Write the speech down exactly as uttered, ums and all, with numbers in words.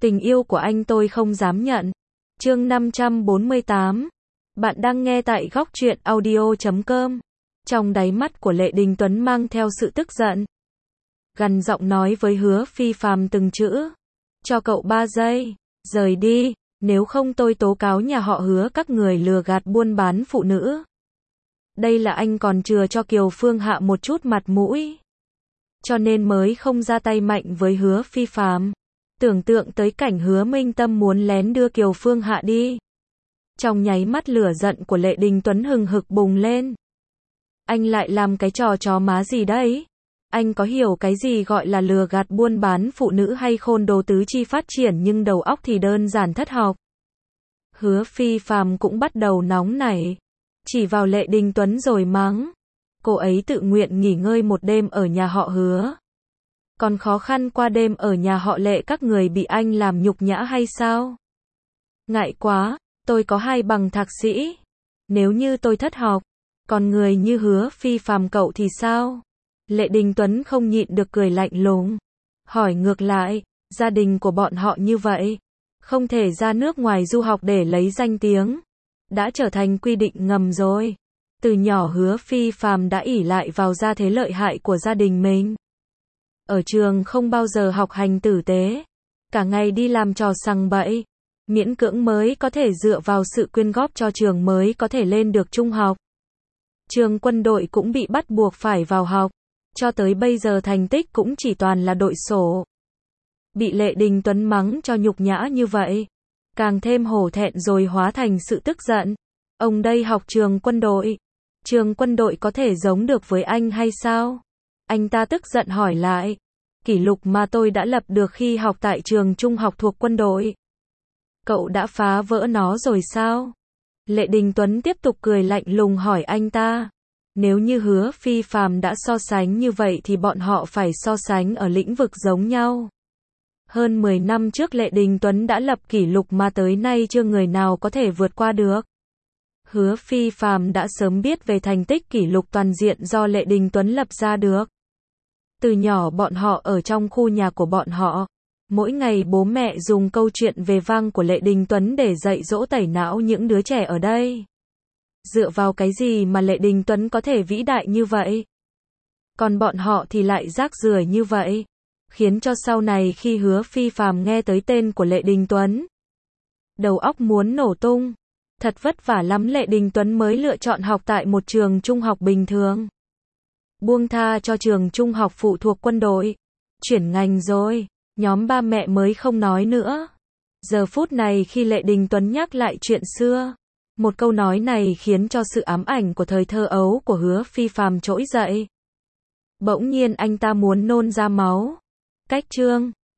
Tình yêu của anh tôi không dám nhận. Chương năm trăm bốn mươi tám. Bạn đang nghe tại góc truyện audio chấm com. Trong đáy mắt của Lệ Đình Tuấn mang theo sự tức giận. Gằn giọng nói với Hứa Phi Phàm từng chữ. Cho cậu ba giây, rời đi, nếu không tôi tố cáo nhà họ Hứa các người lừa gạt buôn bán phụ nữ. Đây là anh còn chừa cho Kiều Phương Hạ một chút mặt mũi. Cho nên mới không ra tay mạnh với Hứa Phi Phàm. Tưởng tượng tới cảnh Hứa Minh Tâm muốn lén đưa Kiều Phương Hạ đi. Trong nháy mắt lửa giận của Lệ Đình Tuấn hừng hực bùng lên. Anh lại làm cái trò chó má gì đấy? Anh có hiểu cái gì gọi là lừa gạt buôn bán phụ nữ hay khôn đồ tứ chi phát triển nhưng đầu óc thì đơn giản thất học. Hứa Phi Phàm cũng bắt đầu nóng nảy. Chỉ vào Lệ Đình Tuấn rồi mắng. Cô ấy tự nguyện nghỉ ngơi một đêm ở nhà họ Hứa. Còn khó khăn qua đêm ở nhà họ Lệ các người bị anh làm nhục nhã hay sao? Ngại quá, tôi có hai bằng thạc sĩ. Nếu như tôi thất học, còn người như Hứa Phi Phàm cậu thì sao? Lệ Đình Tuấn không nhịn được cười lạnh lùng. Hỏi ngược lại, gia đình của bọn họ như vậy, không thể ra nước ngoài du học để lấy danh tiếng. Đã trở thành quy định ngầm rồi. Từ nhỏ Hứa Phi Phàm đã ỷ lại vào gia thế lợi hại của gia đình mình. Ở trường không bao giờ học hành tử tế. Cả ngày đi làm trò sằng bậy. Miễn cưỡng mới có thể dựa vào sự quyên góp cho trường mới có thể lên được trung học. Trường quân đội cũng bị bắt buộc phải vào học. Cho tới bây giờ thành tích cũng chỉ toàn là đội sổ. Bị Lệ Đình Tuấn mắng cho nhục nhã như vậy. Càng thêm hổ thẹn rồi hóa thành sự tức giận. Ông đây học trường quân đội. Trường quân đội có thể giống được với anh hay sao? Anh ta tức giận hỏi lại. Kỷ lục mà tôi đã lập được khi học tại trường trung học thuộc quân đội. Cậu đã phá vỡ nó rồi sao? Lệ Đình Tuấn tiếp tục cười lạnh lùng hỏi anh ta. Nếu như Hứa Phi Phàm đã so sánh như vậy thì bọn họ phải so sánh ở lĩnh vực giống nhau. Hơn mười năm trước Lệ Đình Tuấn đã lập kỷ lục mà tới nay chưa người nào có thể vượt qua được. Hứa Phi Phàm đã sớm biết về thành tích kỷ lục toàn diện do Lệ Đình Tuấn lập ra được. Từ nhỏ bọn họ ở trong khu nhà của bọn họ. Mỗi ngày bố mẹ dùng câu chuyện về vang của Lệ Đình Tuấn để dạy dỗ tẩy não những đứa trẻ ở đây. Dựa vào cái gì mà Lệ Đình Tuấn có thể vĩ đại như vậy? Còn bọn họ thì lại rác rưởi như vậy. Khiến cho sau này khi Hứa Phi Phàm nghe tới tên của Lệ Đình Tuấn, đầu óc muốn nổ tung. Thật vất vả lắm Lệ Đình Tuấn mới lựa chọn học tại một trường trung học bình thường. Buông tha cho trường trung học phụ thuộc quân đội. Chuyển ngành rồi. Nhóm ba mẹ mới không nói nữa. Giờ phút này khi Lệ Đình Tuấn nhắc lại chuyện xưa. Một câu nói này khiến cho sự ám ảnh của thời thơ ấu của Hứa Phi Phàm trỗi dậy. Bỗng nhiên anh ta muốn nôn ra máu. Cách chương